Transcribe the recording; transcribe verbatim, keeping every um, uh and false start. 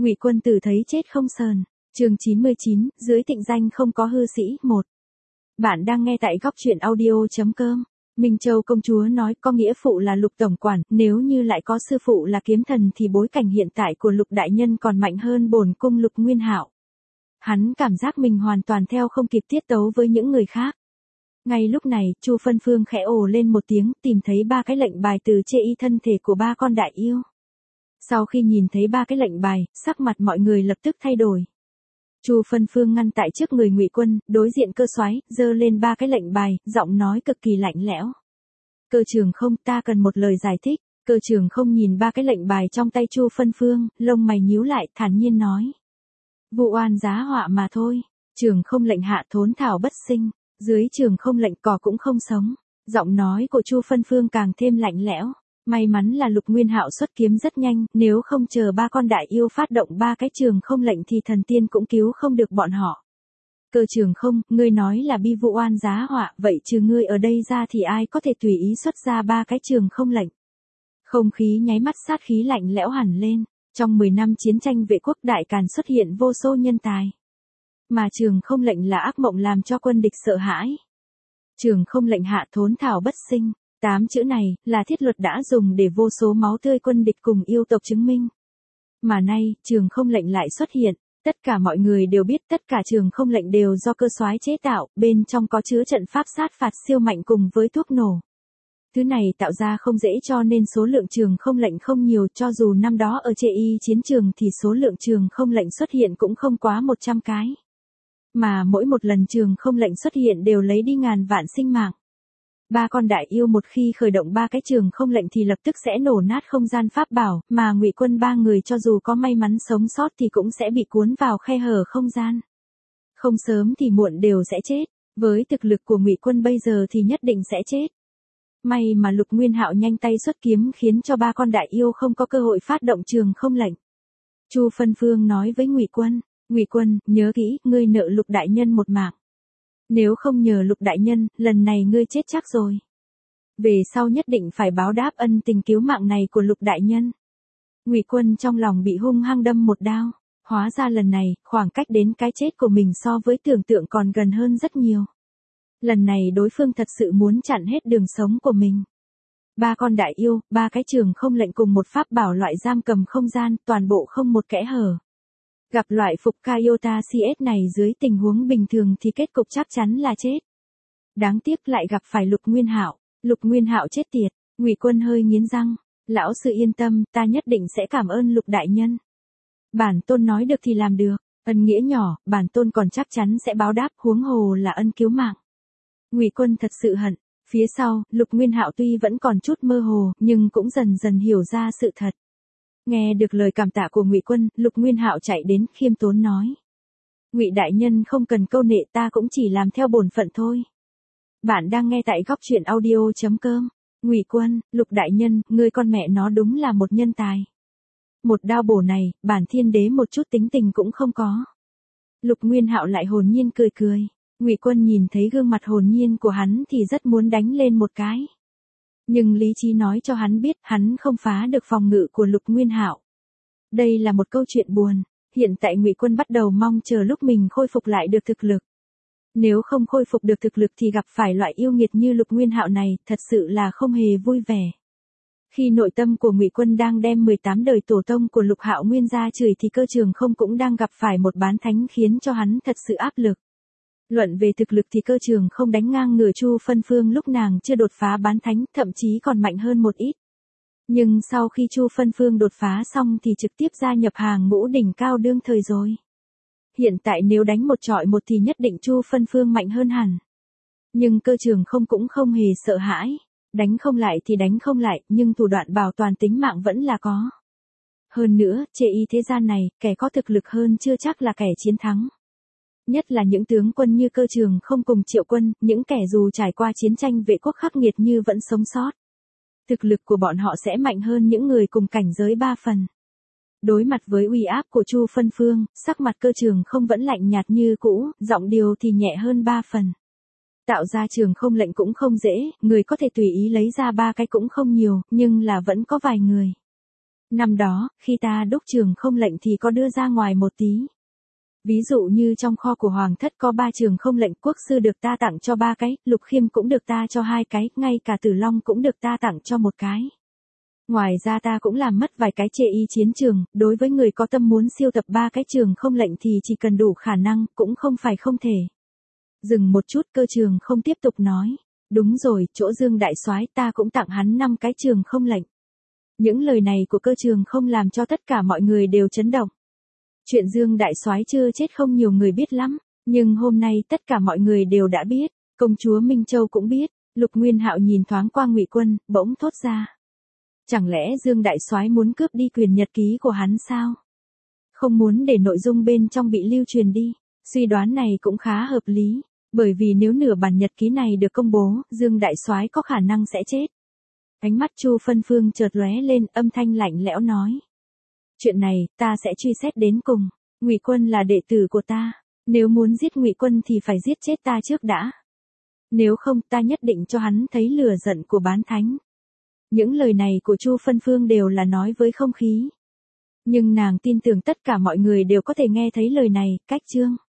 Ngụy Quân Tử thấy chết không sờn. Chương chín mươi chín, dưới tịnh danh không có hư sĩ, một. Bạn đang nghe tại góc truyện audio chấm com. Minh Châu công chúa nói có nghĩa phụ là Lục tổng quản, nếu như lại có sư phụ là kiếm thần thì bối cảnh hiện tại của Lục đại nhân còn mạnh hơn bổn cung Lục Nguyên Hạo. Hắn cảm giác mình hoàn toàn theo không kịp tiết tấu với những người khác. Ngay lúc này, Chu Phân Phương khẽ ồ lên một tiếng, tìm thấy ba cái lệnh bài từ chê y thân thể của ba con đại yêu. Sau khi nhìn thấy ba cái lệnh bài, sắc mặt mọi người lập tức thay đổi. Chu Phân Phương ngăn tại trước người Ngụy Quân, đối diện Cơ Soái, giơ lên ba cái lệnh bài, giọng nói cực kỳ lạnh lẽo. Cơ Trường Không, ta cần một lời giải thích. Cơ Trường Không nhìn ba cái lệnh bài trong tay Chu Phân Phương, lông mày nhíu lại, thản nhiên nói: Vụ oan giá họa mà thôi. Trường Không lệnh hạ thốn thảo bất sinh, dưới Trường Không lệnh cỏ cũng không sống. Giọng nói của Chu Phân Phương càng thêm lạnh lẽo. May mắn là Lục Nguyên Hạo xuất kiếm rất nhanh, nếu không chờ ba con đại yêu phát động ba cái Trường Không lệnh thì thần tiên cũng cứu không được bọn họ. Cơ Trường Không, ngươi nói là bi vụ oan giá họa, vậy trừ ngươi ở đây ra thì ai có thể tùy ý xuất ra ba cái Trường Không lệnh? Không khí nháy mắt sát khí lạnh lẽo hẳn lên. Trong mười năm chiến tranh vệ quốc đại càn xuất hiện vô số nhân tài. Mà Trường Không lệnh là ác mộng làm cho quân địch sợ hãi. Trường Không lệnh hạ thốn thảo bất sinh. Tám chữ này, là thiết luật đã dùng để vô số máu tươi quân địch cùng yêu tộc chứng minh. Mà nay, Trường Không lệnh lại xuất hiện, tất cả mọi người đều biết tất cả Trường Không lệnh đều do Cơ Soái chế tạo, bên trong có chứa trận pháp sát phạt siêu mạnh cùng với thuốc nổ. Thứ này tạo ra không dễ cho nên số lượng Trường Không lệnh không nhiều, cho dù năm đó ở chê y chiến trường thì số lượng Trường Không lệnh xuất hiện cũng không quá một trăm cái. Mà mỗi một lần Trường Không lệnh xuất hiện đều lấy đi ngàn vạn sinh mạng. Ba con đại yêu một khi khởi động ba cái Trường Không lệnh thì lập tức sẽ nổ nát không gian pháp bảo, mà Ngụy Quân ba người cho dù có may mắn sống sót thì cũng sẽ bị cuốn vào khe hở không gian. Không sớm thì muộn đều sẽ chết, với thực lực của Ngụy Quân bây giờ thì nhất định sẽ chết. May mà Lục Nguyên Hạo nhanh tay xuất kiếm khiến cho ba con đại yêu không có cơ hội phát động Trường Không lệnh. Chu Phân Phương nói với Ngụy Quân, Ngụy Quân, nhớ kỹ, ngươi nợ Lục đại nhân một mạng. Nếu không nhờ Lục đại nhân, lần này ngươi chết chắc rồi. Về sau nhất định phải báo đáp ân tình cứu mạng này của Lục đại nhân. Ngụy Quân trong lòng bị hung hăng đâm một đao, hóa ra lần này, khoảng cách đến cái chết của mình so với tưởng tượng còn gần hơn rất nhiều. Lần này đối phương thật sự muốn chặn hết đường sống của mình. Ba con đại yêu, ba cái Trường Không lệnh cùng một pháp bảo loại giam cầm không gian, toàn bộ không một kẽ hở. Gặp loại phục Kayota xê ét này dưới tình huống bình thường thì kết cục chắc chắn là chết. Đáng tiếc lại gặp phải Lục Nguyên Hạo. Lục Nguyên Hạo chết tiệt. Ngụy Quân hơi nghiến răng. Lão sư yên tâm, ta nhất định sẽ cảm ơn Lục đại nhân. Bản tôn nói được thì làm được. Ân nghĩa nhỏ, bản tôn còn chắc chắn sẽ báo đáp, huống hồ là ân cứu mạng. Ngụy Quân thật sự hận. Phía sau, Lục Nguyên Hạo tuy vẫn còn chút mơ hồ, nhưng cũng dần dần hiểu ra sự thật. Nghe được lời cảm tạ của Ngụy Quân, Lục Nguyên Hạo chạy đến khiêm tốn nói: Ngụy đại nhân không cần câu nệ, ta cũng chỉ làm theo bổn phận thôi. Bạn đang nghe tại góc truyện audio chấm com. Ngụy Quân, Lục đại nhân, ngươi con mẹ nó đúng là một nhân tài. Một đao bổ này, bản thiên đế một chút tính tình cũng không có. Lục Nguyên Hạo lại hồn nhiên cười cười. Ngụy Quân nhìn thấy gương mặt hồn nhiên của hắn thì rất muốn đánh lên một cái. Nhưng lý trí nói cho hắn biết, hắn không phá được phòng ngự của Lục Nguyên Hạo. Đây là một câu chuyện buồn, hiện tại Ngụy Quân bắt đầu mong chờ lúc mình khôi phục lại được thực lực. Nếu không khôi phục được thực lực thì gặp phải loại yêu nghiệt như Lục Nguyên Hạo này, thật sự là không hề vui vẻ. Khi nội tâm của Ngụy Quân đang đem mười tám đời tổ tông của Lục Hạo Nguyên ra chửi thì Cơ Trường Không cũng đang gặp phải một bán thánh khiến cho hắn thật sự áp lực. Luận về thực lực thì Cơ Trường Không đánh ngang ngửa Chu Phân Phương lúc nàng chưa đột phá bán thánh, thậm chí còn mạnh hơn một ít. Nhưng sau khi Chu Phân Phương đột phá xong thì trực tiếp gia nhập hàng ngũ đỉnh cao đương thời rồi. Hiện tại nếu đánh một trọi một thì nhất định Chu Phân Phương mạnh hơn hẳn. Nhưng Cơ Trường Không cũng không hề sợ hãi. Đánh không lại thì đánh không lại, nhưng thủ đoạn bảo toàn tính mạng vẫn là có. Hơn nữa, chê y thế gian này, kẻ có thực lực hơn chưa chắc là kẻ chiến thắng. Nhất là những tướng quân như Cơ Trường Không cùng Triệu Quân, những kẻ dù trải qua chiến tranh vệ quốc khắc nghiệt như vẫn sống sót. Thực lực của bọn họ sẽ mạnh hơn những người cùng cảnh giới ba phần. Đối mặt với uy áp của Chu Phân Phương, sắc mặt Cơ Trường Không vẫn lạnh nhạt như cũ, giọng điệu thì nhẹ hơn ba phần. Tạo ra Trường Không lệnh cũng không dễ, người có thể tùy ý lấy ra ba cái cũng không nhiều, nhưng là vẫn có vài người. Năm đó, khi ta đúc trường không lệnh thì có đưa ra ngoài một tí. Ví dụ như trong kho của Hoàng thất có ba trường không lệnh, Quốc sư được ta tặng cho ba cái, Lục Khiêm cũng được ta cho hai cái, ngay cả Tử Long cũng được ta tặng cho một cái. Ngoài ra ta cũng làm mất vài cái chê y chiến trường, đối với người có tâm muốn siêu tập ba cái trường không lệnh thì chỉ cần đủ khả năng, cũng không phải không thể. Dừng một chút, Cơ Trường không tiếp tục nói. Đúng rồi, chỗ Dương đại soái ta cũng tặng hắn năm cái trường không lệnh. Những lời này của Cơ Trường không làm cho tất cả mọi người đều chấn động. Chuyện Dương đại soái chưa chết không nhiều người biết lắm, nhưng hôm nay tất cả mọi người đều đã biết, công chúa Minh Châu cũng biết. Lục Nguyên Hạo nhìn thoáng qua Ngụy Quân, bỗng thốt ra. Chẳng lẽ Dương đại soái muốn cướp đi quyền nhật ký của hắn sao? Không muốn để nội dung bên trong bị lưu truyền đi. Suy đoán này cũng khá hợp lý, bởi vì nếu nửa bản nhật ký này được công bố, Dương đại soái có khả năng sẽ chết. Ánh mắt Chu Phân Phương chợt lóe lên, âm thanh lạnh lẽo nói. Chuyện này, ta sẽ truy xét đến cùng. Ngụy Quân là đệ tử của ta. Nếu muốn giết Ngụy Quân thì phải giết chết ta trước đã. Nếu không, ta nhất định cho hắn thấy lửa giận của bán thánh. Những lời này của Chu Phân Phương đều là nói với không khí. Nhưng nàng tin tưởng tất cả mọi người đều có thể nghe thấy lời này, cách chương.